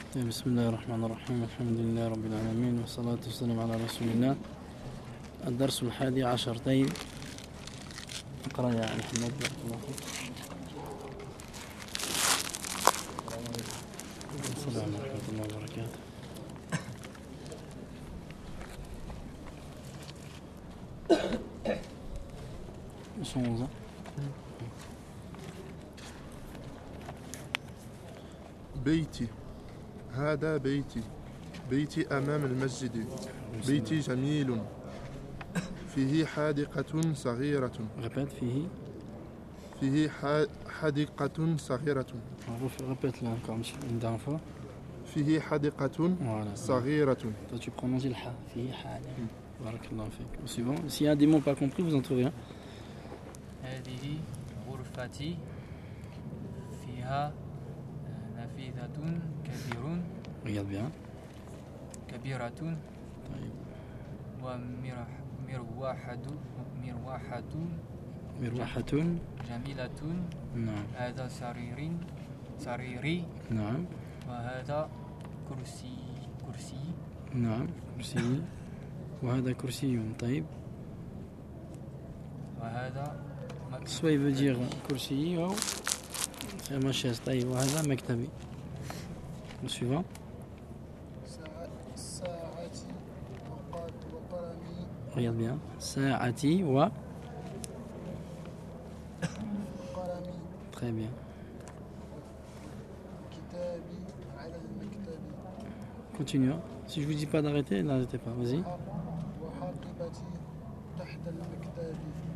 بسم الله الرحمن الرحيم الحمد لله رب العالمين والصلاة والسلام على رسول الله. الدرس 11. طيب اقرأ يا محمد. بارك الله فيك. السلام ورحمة الله وبركاته. شنو بيتي، هذا بيتي، بيتي أمام المسجد، بيتي جميل، فيه حديقة صغيرة. رépète فيه حديقة صغيرة. répète là encore une dernière fois. فيه حديقة Voilà. صغيرة. Toi tu prononces le ha. فيه حاجة. بارك الله فيك. Suivant. S'il y a des mots pas compris, vous en trouvez un. هذه غرفتي فيها نافذة Regarde bien. كبيرة طيب. ومروحة جميلة. نعم. هذا سريري نعم. وهذا كرسي نعم. كرسي. وهذا كرسي. طيب. وهذا Soit il veut dire كرسي أو c'est ma chaise. طيب. وهذا مكتبي. Le suivant. ساعتي وقلمي. Regarde bien. ساعتي و. قلمي. Très bien. كتابي على المكتب. Continue. Si je vous dis pas d'arrêter, n'arrêtez pas. Vas-y. وحاقبتي تحت المكتب.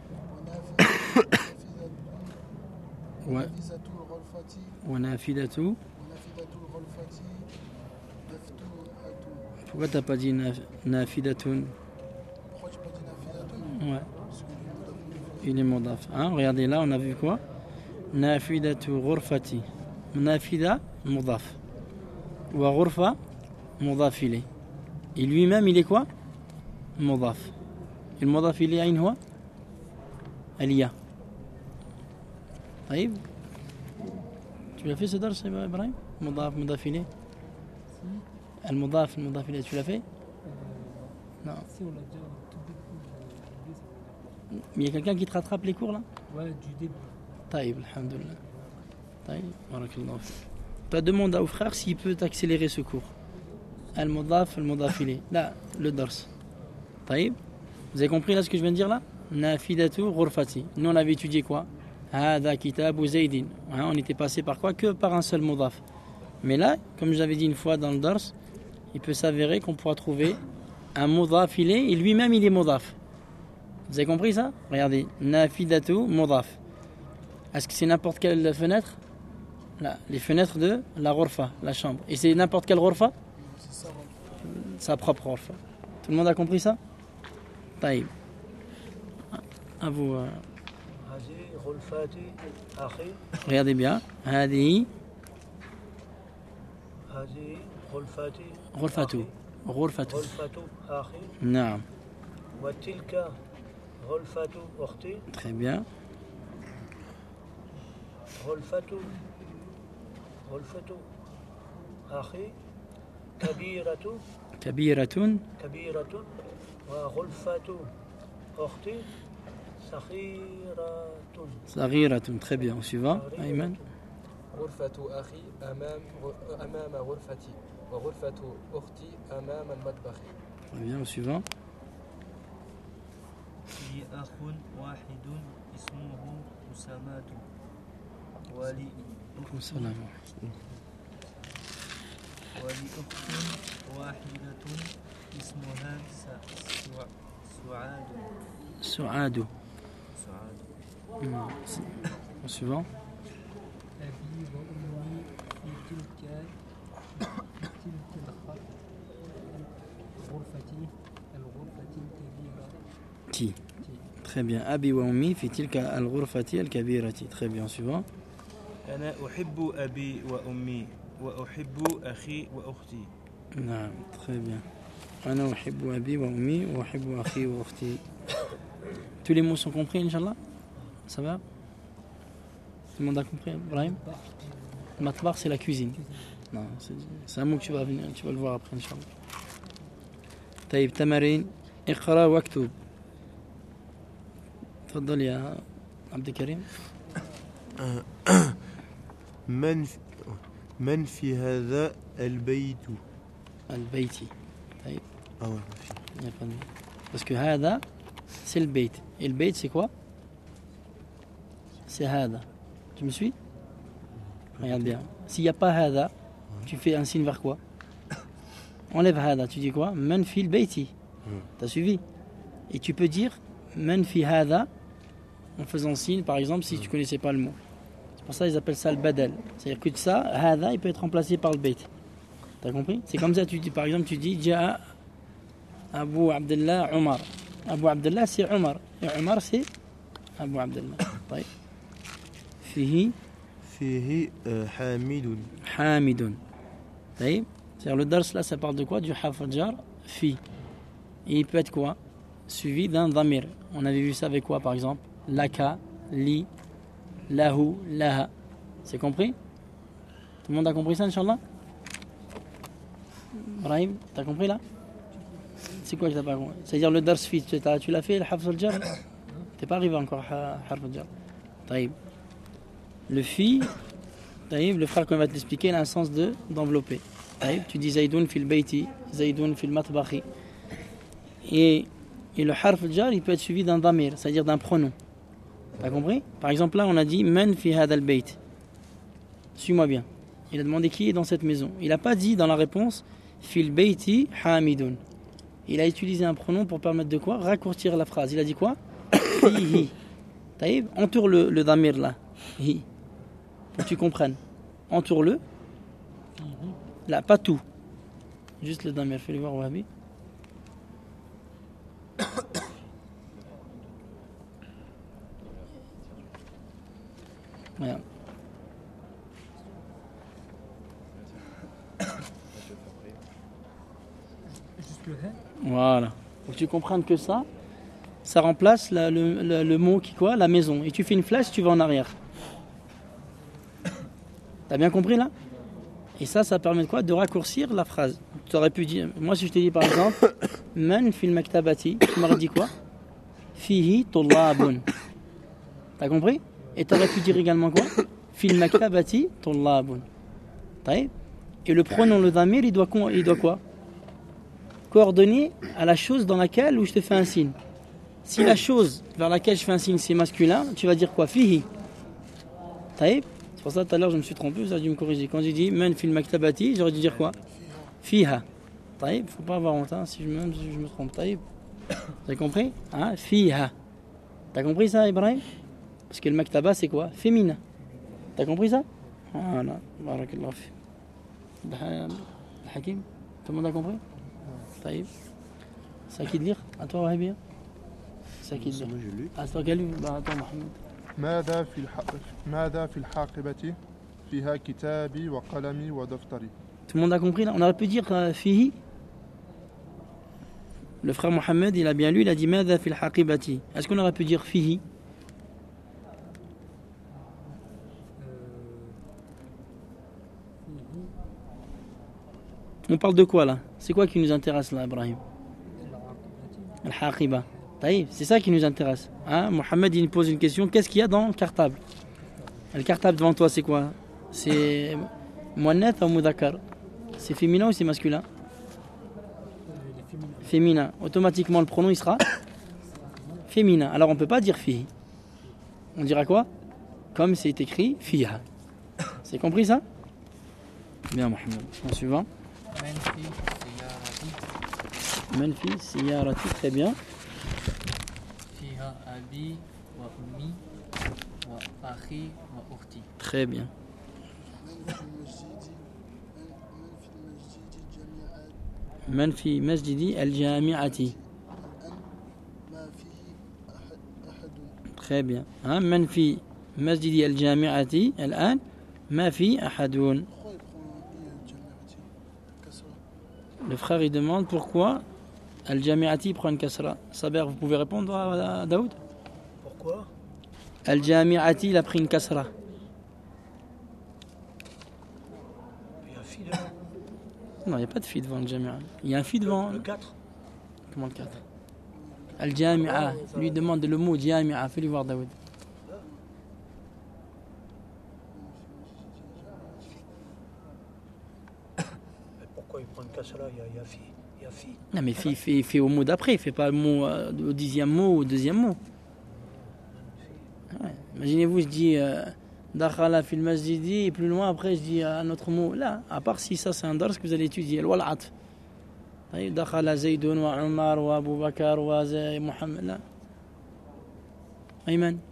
ونافذة الغرفة. ونافذة. ونافذة الغرفة مفتوحة. Pourquoi t'as pas dit نافذة? Pourquoi tu pas dit نافذة? Ouais. Parce que Il est modaf. Hein? Regardez là, on a vu quoi? نافذة غرفتي. نافذة مضاف. وغرفة مضاف إليه. Et lui-même, il est quoi? مضاف. المضاف إليه أين هو؟ الياء. طيب. Tu l'as fait ce درس يا إبراهيم؟ مضاف إليه. المضاف إليه tu l'as fait? Non. Il y a quelqu'un qui te rattrape les cours là? Ouais, du début. طيب الحمد لله. طيب بارك الله فيك. Toi demande au frère s'il peut accélérer ce cours. المضاف إليه. Là, le dars. طيب. Vous avez compris là ce que je viens de dire là? نافذة غرفتي. Nous on avait étudié quoi? هذا كتاب زيد. On était passé par quoi? Que par un seul mudaf. Mais là, comme je l'avais dit une fois dans le dars, il peut s'avérer qu'on pourra trouver un mudaf ilayh et lui-même il est mudaf. Vous avez compris ça? Regardez, nafidatu mudaf. Est-ce que c'est n'importe quelle fenêtre? Là, les fenêtres de la ghurfa, la chambre. Et c'est n'importe quelle ghurfa? Sa propre ghurfa. Tout le monde a compris ça? Taïb. À vous. Regardez bien. هذه غرفة أخي. نعم. وتلك غرفة أختي. Très bien. غرفة أخي كبيرة. وغرفة أختي صغيرة. Très bien. Au suivant. Ayman. غرفة أخي أمام غرفتي وغرفة أختي أمام المطبخ. Très bien. Au suivant. لي أخ واحد اسمه أسامة ولي أخت واحدة اسمها سعاد. Au suivant. أبي وأمي في تلك الغرفة الكبيرة. Très bien. أبي وأمي في تلك الغرفة الكبيرة. Très bien. Suivant. أنا أحب أبي وأمي وأحب أخي وأختي. نعم. Très bien. أنا أحب أبي وأمي وأحب أخي وأختي. Tous les mots sont compris, Inch'Allah? Ça va? Tout le monde a compris, Ibrahim? Matbar, c'est la cuisine. Non, c'est un mot que tu vas le voir après, Inch'Allah. طيب تمارين اقرأ واكتب. تفضل يا عبد الكريم. من في هذا البيت. البيتي. طيب. Ah ouais, Il n'y a pas de... Parce que هذا c'est le bait. Et le bait c'est quoi? C'est هذا. Tu me suis? Regarde bien. S'il n'y a pas هذا, tu fais un signe vers quoi? Enlève هذا, tu dis quoi? من في البيت. T'as suivi? Et tu peux dire من في هذا en faisant signe, par exemple, si tu ne connaissais pas le mot. C'est pour ça qu'ils appellent ça le badal. C'est-à-dire que ça, هذا, il peut être remplacé par le bait. T'as compris? C'est comme ça, tu dis, par exemple, tu dis جاء Abu Abdullah Omar. Abu Abdullah c'est Omar. Et Omar c'est Abu Abdullah. طيب. فيه حامد. حامد. طيب. C'est-à-dire le dars là, ça parle de quoi? Du harf jar fi. Et il peut être quoi? Suivi d'un dhamir. On avait vu ça avec quoi par exemple? Laka, li, lahu, laha. C'est compris? Tout le monde a compris ça, Inch'Allah? Brahim, t'as compris là? C'est quoi que t'as pas compris? C'est-à-dire le dars fi, tu l'as fait, le harf jar? T'es pas arrivé encore à harf jar. طيب. Le fi, طيب, le frère qu'on va te l'expliquer, il a un sens d'envelopper. Tu dis Zaïdoun fil bayti, Zaïdoun fil matbakhi. Et le harf jar, il peut être suivi d'un damir, c'est-à-dire d'un pronom. T'as compris? Par exemple, là, on a dit Man fi hadal bayt. Suis-moi bien. Il a demandé qui est dans cette maison. Il n'a pas dit dans la réponse Fil bayti hamidun. Il a utilisé un pronom pour permettre de quoi? Raccourcir la phrase. Il a dit quoi? Hi. Taïb, entoure le damir là. Hi. Pour que tu comprennes. Entoure-le. Là, pas tout. Juste le damir. Fais-le voir, Wahabi. Voilà. Voilà. Pour que tu comprennes que ça remplace le mot qui quoi? La maison. Et tu fais une flèche, tu vas en arrière. T'as bien compris là? Et ça permet de quoi? De raccourcir la phrase. Tu aurais pu dire, moi si je te dis par exemple, Man fil maktabati, tu m'aurais dit quoi? Fihi tullabun. T'as compris? Et tu aurais pu dire également quoi? Fil maktabati tullabun. Et le pronom, le damir, il doit quoi? Coordonner à la chose dans laquelle où je te fais un signe. Si la chose vers laquelle je fais un signe c'est masculin, tu vas dire quoi? Fihi. C'est pour ça tout à l'heure je me suis trompé, vous avez dû me corriger. Quand j'ai dit Man fil maktabati, j'aurais dû dire quoi? Fiha. Faut pas avoir honte si je me trompe. Vous avez compris? Fiha. T'as compris ça, Ibrahim? Parce que le maktaba c'est quoi? Féminin. T'as compris ça? Voilà. Barakallah fi. Hakim, tout le monde a compris? C'est à qui de lire? À toi, Wahabi? C'est à qui de lire? C'est toi qui as lu? Attends, Mohamed. ماذا في الحاقبة فيها كتابي وقلمي ودفتري. Tout le monde a compris là? On aurait pu dire fihi. Le frère Mohamed, il a bien lu, il a dit ماذا في الحاقبة. Est-ce qu'on aurait pu dire fihi? On parle de quoi là? C'est quoi qui nous intéresse là, Ibrahim? Al-Haqiba. C'est ça qui nous intéresse. Mohamed, il nous pose une question. Qu'est-ce qu'il y a dans le cartable? Le cartable devant toi, c'est quoi? C'est muannath ou mudhakkar? C'est féminin ou c'est masculin? Féminin. Automatiquement, le pronom, il sera féminin. Alors, on ne peut pas dire fi. On dira quoi? Comme c'est écrit, fiha. C'est compris ça? Bien, Mohamed. En suivant. Manfi siyarati, très bien. Fiha abi wa ummi wa akhi wa ukhti. Très bien. من في مسجد الجامعة. Très bien. من في مسجد الجامعة الآن ما في أحد. Le frère il demande pourquoi Al-Jami'ati prend une kasra. Saber, vous pouvez répondre à Daoud? Pourquoi? Al-Jami'ati il a pris une kasra. fi devant. Non, il n'y a pas de fi devant le Jamia. Il y a un fi devant. Le 4. Comment le 4? Al-Jami'a. Lui demande le mot Jami'a. Fais-lui voir, Daoud. Pourquoi il prend une kasra? Il y a fi. Il y a fi. Non, mais fait au mot d'après. Fait pas le mot au 10e mot ou au 2e mot. Ouais. Imaginez-vous, je dis Dakhala fil masjidi et plus loin après je dis un autre mot. Là, à part si ça c'est un dars que vous allez étudier. Le wal'at. Dakhala Zaydun wa Umar wa Abu Bakr wa Muhammad. Là. Ayman.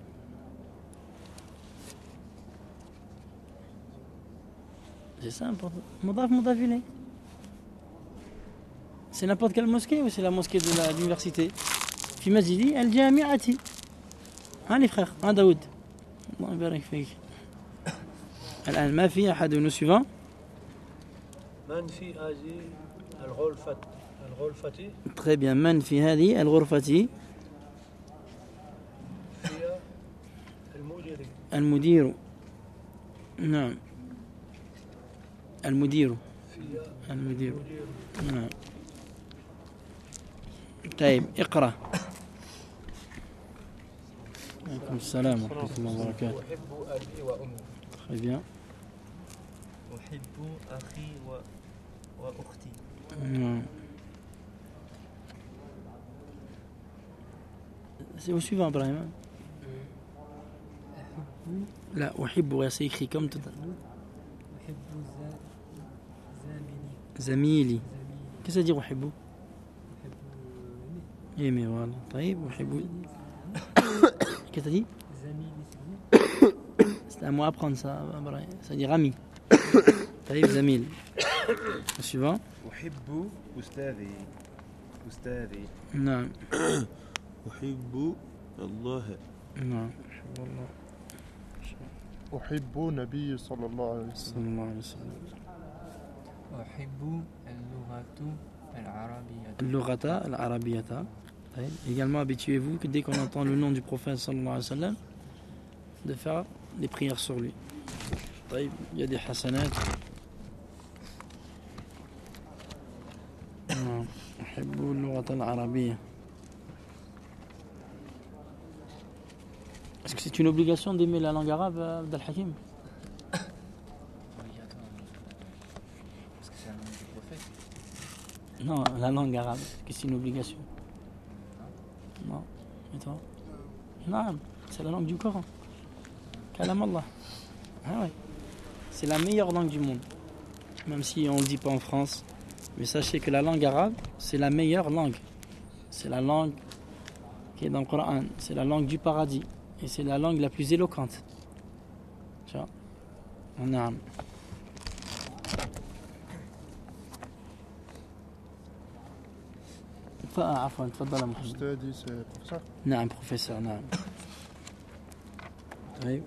C'est ça important. Mudaf ilayh. C'est n'importe quelle mosquée ou c'est la mosquée de l'université? Fi masjidi al-jami'ati. Hein les frères, hein Daoud. Allah barak fik. الآن ما في أحد من السويفان. من في هذه الغرفة Très bien. من في هذه الغرفة فيها المدير. نعم. المدير. فيها المدير. نعم. طيب اقرأ. عليكم السلام ورحمة الله وبركاته. أحب أبي وأمي. Très bien. أحب أخي وأختي. Non. C'est au suivant, Ibrahim. Là, أحب, c'est écrit comme tout à l'heure. أحب زميلي. زميلي. Qu'est-ce que ça dit أحب? أحب aimer, voilà. طيب أحب. Qu'est-ce que ça dit? زميلي. C'est à moi d'apprendre ça, Ibrahim. Ça dit Rami. طيب زميل. Le suivant. أحب أستاذي. نعم. أحب الله. نعم. أحب الله. أحب نبي صلى الله عليه وسلم. صلى الله عليه وسلم. أحب اللغة العربية. اللغة العربية. طيب. Également, habituez-vous que dès qu'on entend le nom du prophète sallallahu alayhi wa sallam, de faire des prières sur lui. طيب. Il y a des hasanat. نعم. أحب اللغة العربية. Est-ce que c'est une obligation d'aimer la langue arabe, Abdel Hakim? Parce que c'est la langue du prophète. Non, la langue arabe, est-ce que c'est une obligation? Non. Et toi? Non, c'est la langue du Coran. Kalam Allah. Ah ouais. C'est la meilleure langue du monde. Même si on ne le dit pas en France. Mais sachez que la langue arabe, c'est la meilleure langue. C'est la langue qui est dans le Coran. C'est la langue du paradis. Et c'est la langue la plus éloquente. Tu vois? On a. عفوا تفضل محمد. أستاذي c'est professeur. نعم professeur نعم. طيب.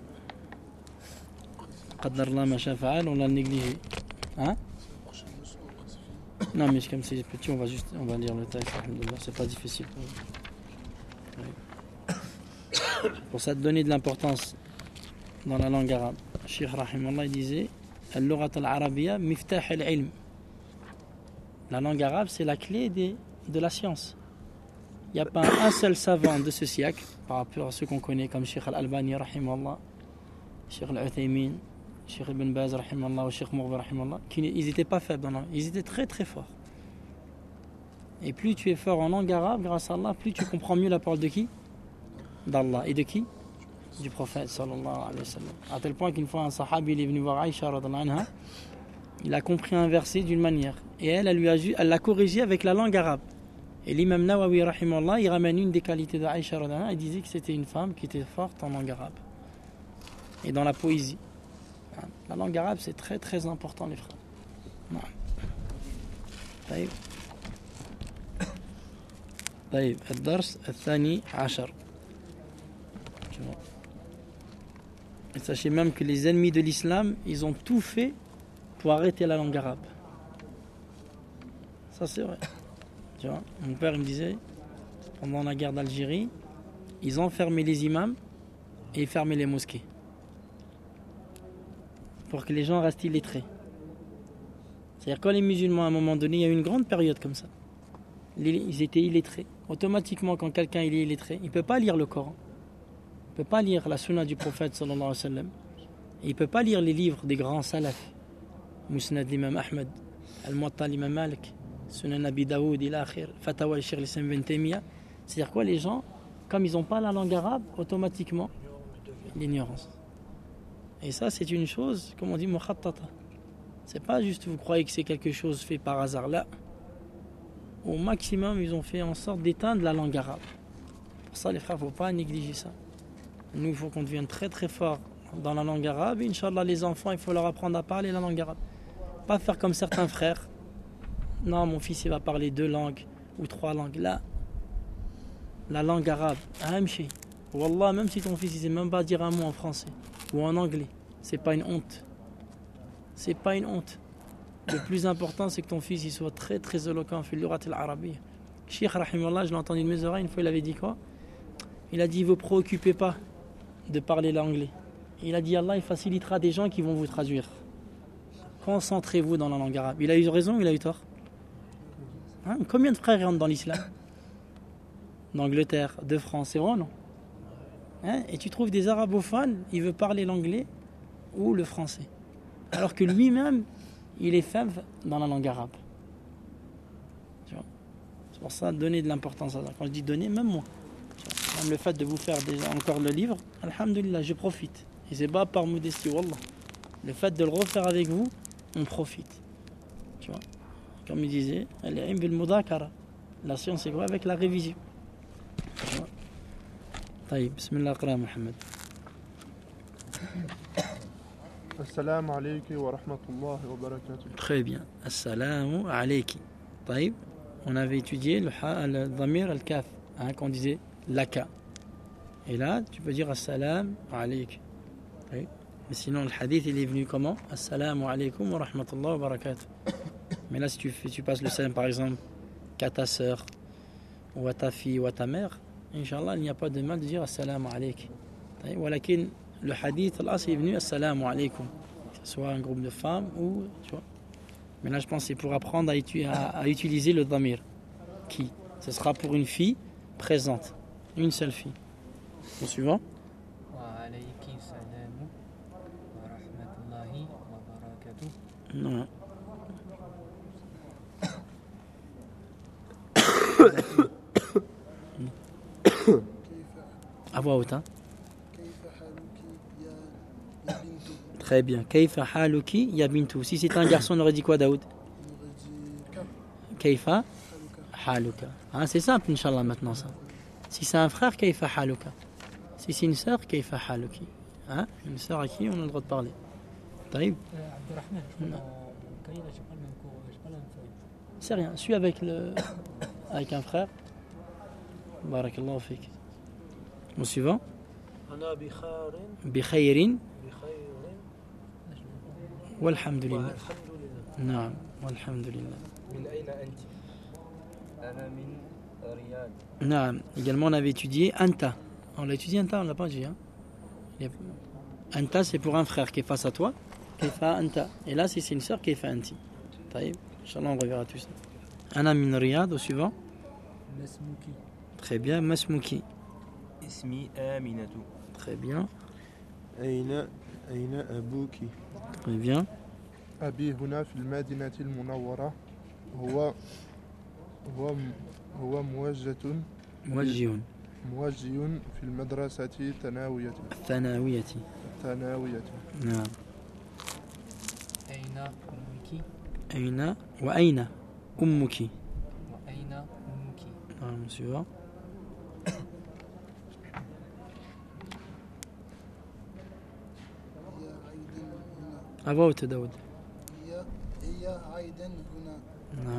قدر الله ما شاء فعل, on l'a négligé. Hein? Non mais comme c'est petit, on va lire le texte. Alhamdoulilah, c'est pas difficile. Oui. Pour ça, donner de l'importance dans la langue arabe. Cheikh Rahimallah il disait Al-Lughat al-Arabiyya miftah al-ilm. La langue arabe, c'est la clé de la science. Il n'y a pas un seul savant de ce siècle, par rapport à ceux qu'on connaît comme Cheikh Al-Albani, Rahimallah, Cheikh Al-Uthaymin, Cheikh Ibn Baz, Rahimallah, ou Cheikh Mourbi, Rahimallah, ils n'étaient pas faibles dans la langue, ils étaient très très forts. Et plus tu es fort en langue arabe, grâce à Allah, plus tu comprends mieux la parole de qui? D'Allah. Et de qui? Du prophète sallallahu alayhi wa sallam. À tel point qu'une fois un sahabi il est venu voir Aïcha radhiyallahu anha, il a compris un verset d'une manière et elle l'a corrigé avec la langue arabe. Et l'imam Nawawi rahimahullah, il ramène une des qualités d'Aïcha radhiyallahu anha, il disait que c'était une femme qui était forte en langue arabe et dans la poésie. La langue arabe c'est très très important les frères. طيب طيب الدرس الثاني عشر. Et sachez même que les ennemis de l'islam, ils ont tout fait pour arrêter la langue arabe. Ça c'est vrai. Tu vois, mon père il me disait, pendant la guerre d'Algérie, ils enfermaient les imams et ils fermaient les mosquées. Pour que les gens restent illettrés. C'est-à-dire quand les musulmans, à un moment donné, il y a eu une grande période comme ça. Ils étaient illettrés. Automatiquement, quand quelqu'un il est illettré, il ne peut pas lire le Coran. Il ne peut pas lire la sunna du prophète sallallahu alayhi wa sallam. Il ne peut pas lire les livres des grands salafs. Musnad l'imam Ahmed, Al-Muwatta l'imam Malik, Sunan Abi Daoud, Ilakhir, Fatawa al-Shaykh al-Islam ibn Taymiyyah. C'est-à-dire quoi, les gens, comme ils n'ont pas la langue arabe, automatiquement, l'ignorance. Et ça, c'est une chose, comme on dit, mukhattata. C'est pas juste vous croyez que c'est quelque chose fait par hasard. Là, au maximum, ils ont fait en sorte d'éteindre la langue arabe. Pour ça, les frères, il ne faut pas négliger ça. Nous, il faut qu'on devienne très très fort dans la langue arabe. Et Inch'Allah, les enfants, il faut leur apprendre à parler la langue arabe. Pas faire comme certains frères. Non, mon fils, il va parler 2 langues ou 3 langues. Là, la langue arabe, Hamchi. Wallah, même si ton fils ne sait même pas dire un mot en français ou en anglais, c'est pas une honte. C'est pas une honte. Le plus important, c'est que ton fils il soit très très éloquent fil lugat al-arabiyya. Cheikh rahimallah, je l'ai entendu de mes oreilles une fois, il avait dit quoi? Il a dit, vous préoccupez pas de parler l'anglais. Il a dit, Allah il facilitera des gens qui vont vous traduire. Concentrez-vous dans la langue arabe. Il a eu raison ou il a eu tort? Hein? Combien de frères rentrent dans l'islam? D'Angleterre, de France, c'est vrai non? Hein? Et tu trouves des arabophones, il veut parler l'anglais ou le français. Alors que lui-même, il est faible dans la langue arabe. Tu vois? C'est pour ça, donner de l'importance à ça. Quand je dis donner, même moi. Même le fait de vous faire déjà encore le livre, alhamdulillah, je profite. Et c'est pas par modestie, wallah. Le fait de le refaire avec vous, on profite. Tu vois? Comme il disait, la science, c'est quoi? Avec la révision. Tu vois? طيب بسم الله اقرأ محمد. السلام عليك ورحمة الله وبركاته. Très bien. Assalamu alayki. طيب. On avait étudié le dhamir al-kaf, hein, qu'on disait laka. Et là, tu peux dire assalam alayk. Oui. Mais sinon, le hadith, il est venu comment? Assalamu alaykum wa rahmatullahi wa barakatuh. Mais là, si tu passes le salam, par exemple, qu'à ta sœur, ou à ta fille, ou à ta mère, Inch'Allah, il n'y a pas de mal de dire assalamu alayk. Walakin, le hadith, là, c'est venu assalamu alaykum. Que ce soit un groupe de femmes ou, tu vois. Mais là, je pense que c'est pour apprendre à utiliser le dhamir. Qui? Ce sera pour une fille présente. Une seule fille. Au suivant. Wa alayki salamu wa rahmatullahi wa barakatuh. Non. À voix haute, hein. Très bien. Kayfa haluki ya bintu. Si c'est un garçon, on aurait dit quoi, Daoud? Kayfa haluka. Hein, c'est simple, Inch'Allah, maintenant, ça. Si c'est un frère, Kayfa haluka. Si c'est une sœur, Kayfa haluki. Hein? Une sœur à qui on a le droit de parler. Taïb. Abdelrahman, j'ai pas le même cours, j'ai pas la même feuille. C'est rien. Suis avec un frère. Barakallahu fik. Au suivant. أنا بخير بخير بخير والحمد لله. والحمد لله. نعم والحمد لله. من أين أنت؟ أنا من رياض. نعم. Également, on avait étudié Anta. On l'a étudié Anta, on l'a pas dit. Hein? Anta, c'est pour un frère qui est face à toi. Kayfa Anta. Et là, si c'est une sœur, Kayfa Anti. Taïb. Inch'Allah, on reverra tout ça. Ana min Riyad, au suivant. Masmouki. Très bien. Masmouki. اسمي آمنة. Très bien. أين أبوك؟ Très bien. أبي هنا في المدينة المنورة هو موجه في المدرسة الثانوية. نعم. أين أمك؟ أين وأين أمك؟ وأين أمك؟ نعم suivant. À voix haute, Daoud. هي عيدا هنا. نعم.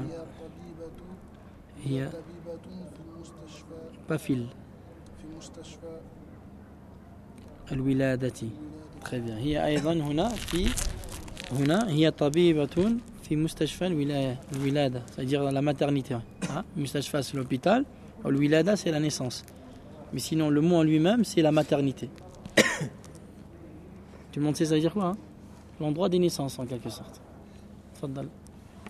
هي هي طبيبة في المستشفى. بافيل. في مستشفى الولادة. Très bien. هي أيضا هنا هي طبيبة في مستشفى الولادة. C'est-à-dire la maternité. Hein? مستشفى c'est l'hôpital. الولادة c'est la naissance. Mais sinon le mot en lui-même c'est la maternité. Tout le monde sait ça veut dire quoi hein? L'endroit des naissances en quelque sorte. Tfaddal.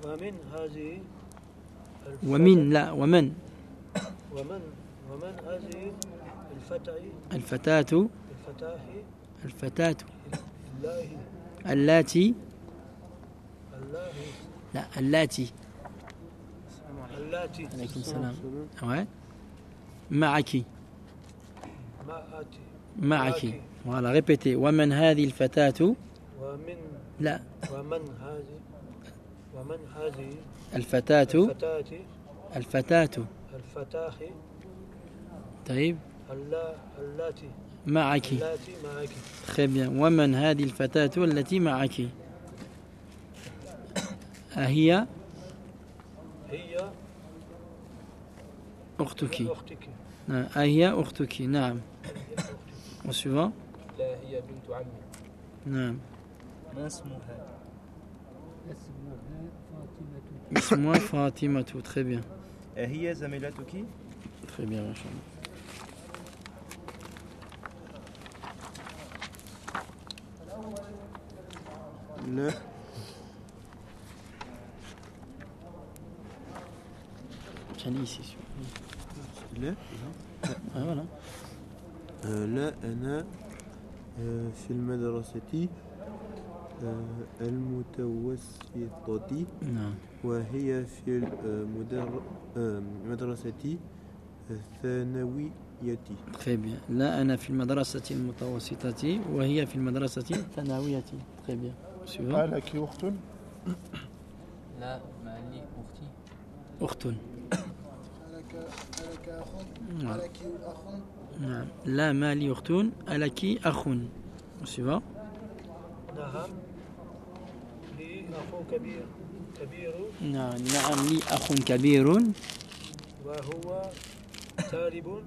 ومن هذه ومن لا ومن ومن هذه الفتاة الفتاة الله اللاتي الله لا اللاتي اللاتي عليكم السلام ouais. معك معك voilà répétez ومن هذه الفتاة ومن لا ومن هذه الفتاة الفتاة طيب اللاتي معك معك très bien ومن هذه الفتاة التي معك هي أختك أختك نعم هي أختك نعم وسوى لا هي بنت عمي. نعم ما اسمها؟ اسمها فاطمة très bien هي زميلتك؟ très bien ما شاء الله لا j'en ai ici لا ah, voilà لا أنا في المدرسة المتوسطة نعم وهي في المدرسة الثانوية. très bien لا أنا في المدرسة المتوسطة وهي في المدرسة الثانوية très bien suivant ألك أخت؟ لا ما لي أختي. أخت لك أخ نعم. لك أخ نعم لا ما لي أخت ألك أخ suivant نعم لي أخو كبير نعم لي أخ كبير وهو طالب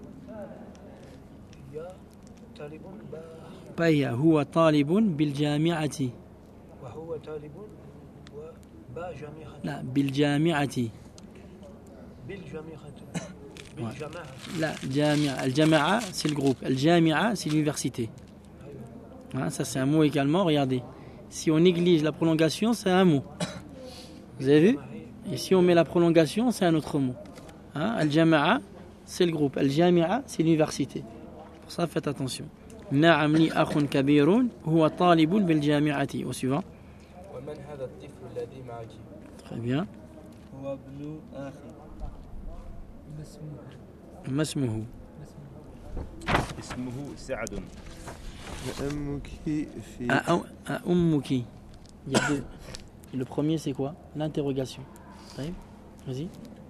باهي هو طالب بالجامعة وهو طالب وبجامعة لا بالجامعة بالجامعة لا جامعة الجامعة c'est le groupe الجامعة c'est l'université hein, ça c'est un mot également regardez si on néglige la prolongation c'est un mot vous avez vu et si on met la prolongation c'est un autre mot hein, الجامعة c'est le groupe الجامعة c'est l'université pour ça faites attention نعم لي أخ كبير هو طالب بالجامعة au suivant ومن هذا الطفل الذي معك؟ très bien هو ابن أخي. ما اسمه اسمه سعد. أمك في أمك il y a deux. Le premier c'est quoi? L'interrogation. Vas-y.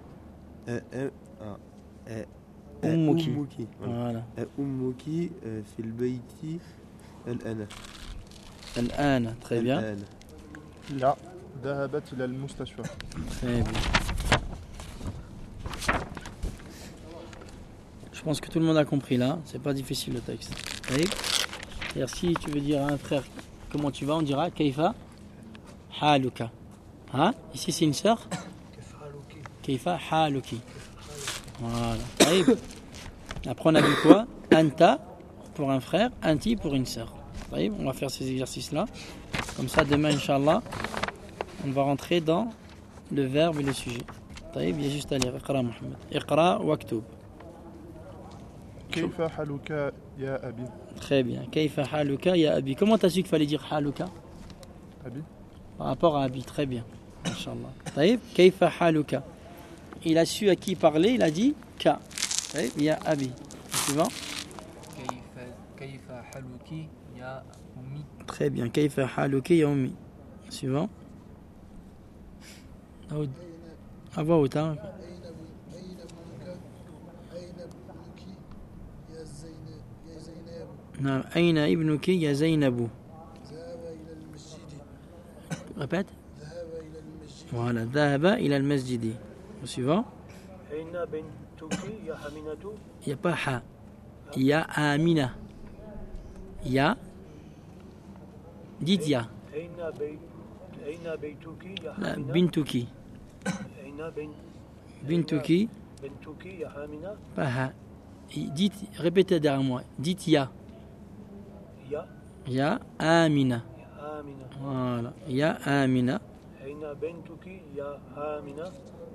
أمك. Voilà. أمك في البيت الآن. الآن. Très bien. الآن. لا ذهبت إلى المستشفى. Très bien. Je pense que tout le monde a compris là. C'est pas difficile le texte. Oui. C'est-à-dire si tu veux dire à un frère comment tu vas, on dira Kaifa haluka. Hein? Ici c'est une sœur. Kaifa haluki. Voilà. Oui. Après on a vu quoi? Anta pour un frère, anti pour une sœur. Oui. On va faire ces exercices là. Comme ça demain Inch'Allah on va rentrer dans le verbe et le sujet. طيب il y a juste à lire. اقرأ محمد. اقرأ واكتب. كيف حالك يا أبي؟ Très bien. كيف حالك يا أبي. Comment t'as su qu'il fallait dire حالك? أبي. Par rapport à Abi. Très bien. Inch'Allah. طيب كيف حالك. Il a su à qui parler. Il a dit Ka. طيب يا أبي. Suivant. كيف حالك يا أمي؟ Très bien. كيف حالك يا أمي. Suivant. À voix haute. Hein. نعم أين ابنك يا زينب؟ ذهب إلى المسجد. Répète. ذهب إلى المسجد. Voilà. ذهب إلى المسجد. Au suivant. أين بنتك يا حمينة؟ Il n'y a pas ha. Il y a Amina. Il y a. Dites ya. أين بيتك يا لا حمينة؟ بنتك. أين بنتك. بنتك يا حمينة؟ Pas ha. Dites, répétez derrière moi. Dites ya. يا Ya Amina. آمنة. Voilà. Ya Amina. أين بنتك يا آمنة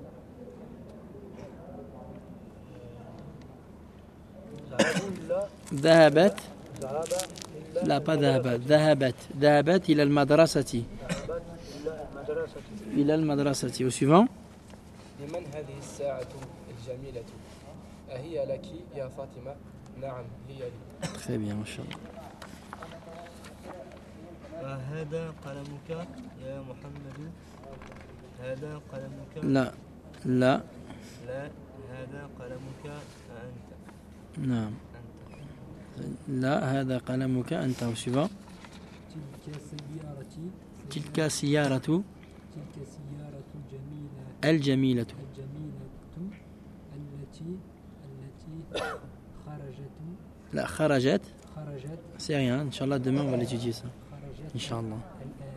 ذهبت ذهب لا pas ذهبت ذهبت إلى المدرسة إلى المدرسة au suivant لمن هذه الساعة الجميلة؟ أهي لك يا فاطمة؟ نعم هي لي. très bien ما شاء الله هذا قلمك يا محمد. هذا قلمك. لا لا هذا قلمك أنت. نعم لا هذا قلمك أنت au suivant تلك سيارة الجميلة التي لا خرجت خرجت c'est rien إن شاء الله demain on va l'étudier ça خرجت إن شاء الله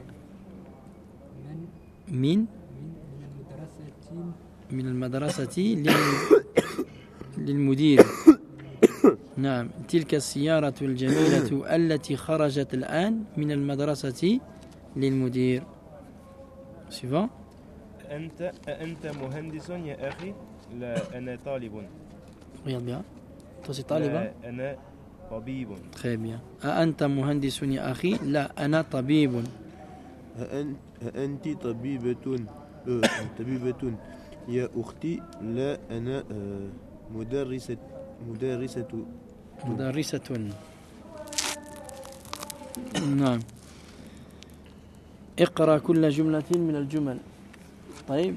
الآن من من المدرسة للمدير نعم تلك السيارة الجميلة التي خرجت الآن من المدرسة للمدير suivant أنت مهندس يا أخي؟ لا أنا طالب. regarde bien toi c'est طالبة لا أنا طبيب. très bien أنت مهندس يا أخي لا أنا طبيب أنت طبيبة طبيبة يا أختي لا أنا مدرسة نعم اقرأ كل جملة من الجمل طيب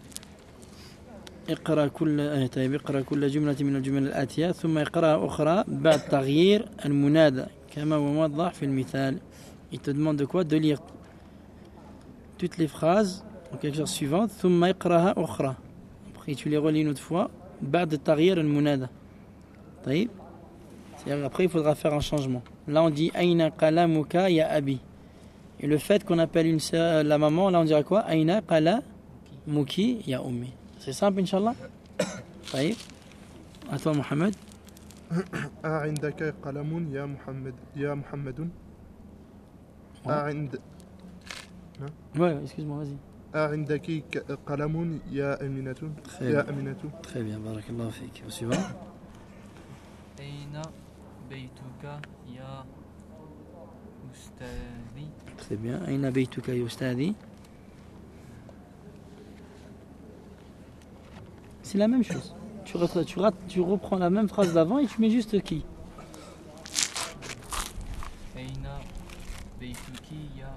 اقرأ كل جملة من الجمل الآتية ثم اقرأ أخرى بعد تغيير المنادى كما هو موضح في المثال. Il te demande de quoi? De lire toutes les phrases en quelque chose suivante ثم اقرأها أخرى. Après tu les relis une autre fois بعد تغيير المنادى. طيب c'est-à-dire après il faudra faire un changement. Là on dit أين قلمك يا أبي. Et le fait qu'on appelle une sœur, la maman, là on dirait quoi? أين قلمك يا أمي. C'est simple Inch'Allah. طيب à toi Mohamed. أعندك قلم يا محمد أعند Ouais, excuse-moi, vas-y. أعندك قلم يا أمينة يا أمينة. Très bien, barakallahu fik. Au suivant. أين بيتك يا أستاذي؟ Très bien. أين بيتك يا أستاذي? C'est la même chose. Tu reprends la même phrase d'avant et tu mets juste qui. أين بيتك يا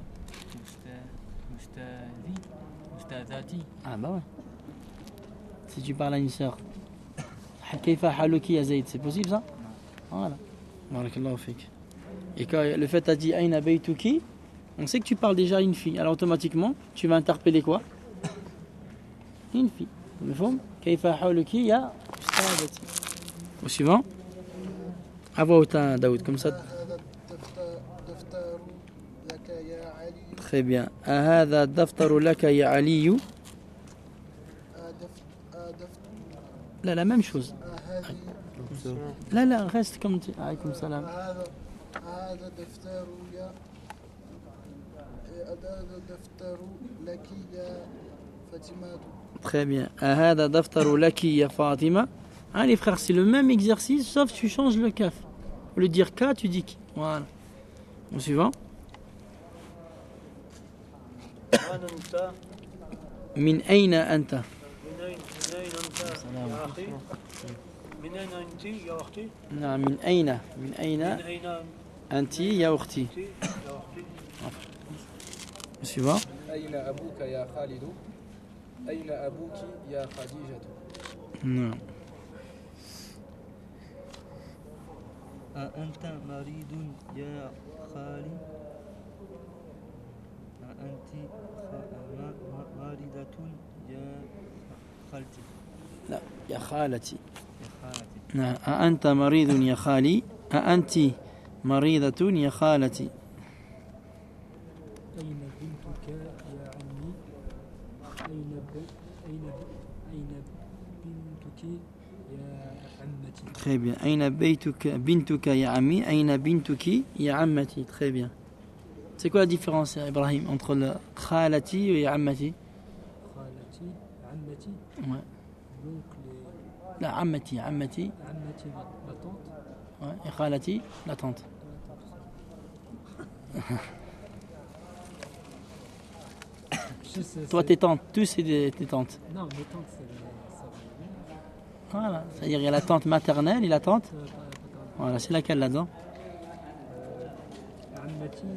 أستاذي أستاذتي؟ Ah bah ouais. Si tu parles à une sœur. كيف حالك يا زيد, c'est possible ça? Voilà. Barakallahu fik. Et quand le fait a dit أين بيتك, on sait que tu parles déjà à une fille. Alors automatiquement, tu vas interpeller quoi? Une fille. مفهوم؟ كيف حالك يا أستاذتي. Au suivant. À voix haute, Daoud, comme ça. هذا الدفتر لك يا علي. Très bien. هذا الدفتر لك يا علي. لا, la même chose. لا, reste comme tu. عليكم السلام. هذا الدفتر لك يا فاطمة. Très bien. هذا دفتر لك يا فاطمة. Allez frère, c'est le même exercice sauf tu changes le kaf. Au lieu de dire ka, tu dis ki. Voilà. Au suivant. من أين أنت؟ من أين أنت يا أخي؟ من أين أنت يا أختي؟ نعم من أين أنت يا أختي. Au suivant. أين أبوك يا خالد؟ أين أبوك يا خديجة؟ نعم. أنت مريض يا خالي؟ أنت مريضة يا خالتي؟ لا يا خالتي. يا خالتي. نعم. أنت مريض يا خالي؟ أنت مريضة يا خالتي. أين بنتك يا عمي؟ أين بنتك يا عمتي؟ Très bien. أين بنتك يا عمي? أين بنتك يا عمتي. Très bien. C'est quoi la différence, Ibrahim, entre le khalati et ammati? خالتي Ouais. donc les لا عمتي عمتي la tante ouais. Et خالتي la tante. je sais, Toi tes tantes, tous c'est tes tantes. non mes tantes c'est Voilà, c'est-à-dire il y a la tante maternelle et la tante. Voilà, c'est laquelle là-dedans? عمتي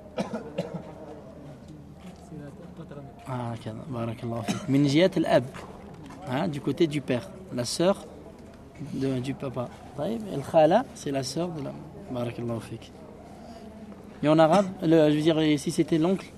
c'est la paternelle Ah, كذا بارك الله فيك. من جهة الأب, hein, du côté du père, la sœur du papa. طيب, et le khala, c'est la sœur de la. بارك الله فيك. Et en arabe, je veux dire, si c'était l'oncle,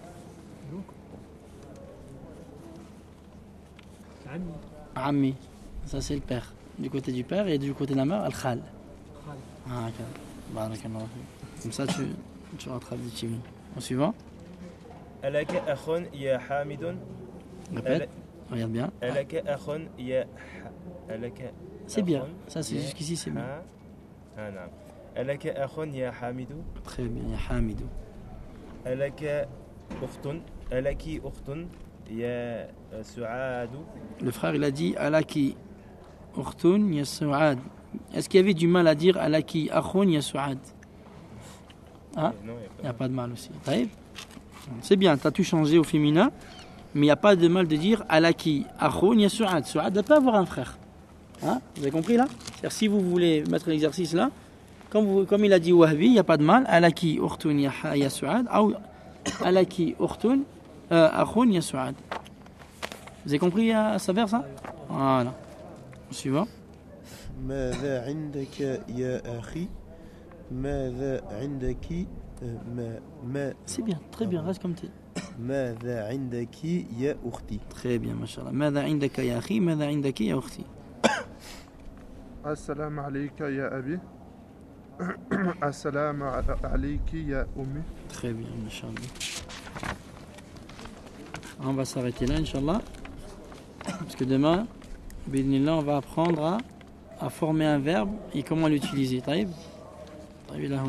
عمي Ammi, ça c'est le père. Du côté du père et du côté de la mère, al-khal. خالي Ah, كذا بارك الله فيك. Comme ça, tu rattrapes du chimie. Au suivant, ألك أخ يا حامد répète, regarde bien. ألك أخ يا ألك C'est bien, أخ ça c'est يا jusqu'ici c'est bien. نعم ألك أخ يا حامد Très bien, ya Hamidou. ألك أخت يا سعاد Le frère il a dit Alaki Urtun ya Su'ad. Est-ce qu'il y avait du mal à dire Alaki Akhun ya Su'ad? Hein? Non, Il n'y a pas de mal aussi. Taïb. C'est bien, tu as tout changé au féminin, mais il n'y a pas de mal de dire Alaki Akhun ya Su'ad. Su'ad ne peut pas avoir un frère. Hein? Vous avez compris là? C'est-à-dire, si vous voulez mettre l'exercice là, comme il a dit Wahbi, il n'y a pas de mal. Alaki Urtun ya Su'ad ou Alaki Urtun Akhun ya Su'ad. Vous avez compris ça vers ça? Voilà. Suivant. ماذا عندك يا أخي ماذا عندك ما C'est bien, très bien, reste comme t'es. ماذا عندك يا أختي Très bien, mashallah. ماذا عندك يا أخي ماذا عندك يا أختي. السلام عليك يا أبي السلام عليك يا أمي. Très bien, mashallah. On va s'arrêter là, Inch'Allah. Parce que demain, Bidnillah, on va apprendre à former un verbe et comment l'utiliser. Taïb.